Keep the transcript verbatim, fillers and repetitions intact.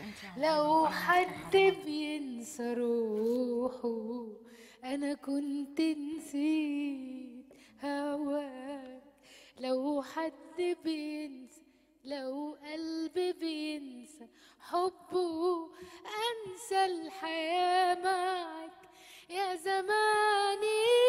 لو حد بينسى روحه انا كنت نسيت هواك. لو حد بينسى، لو قلبي بينسى حبه انسى الحياة معك يا زماني.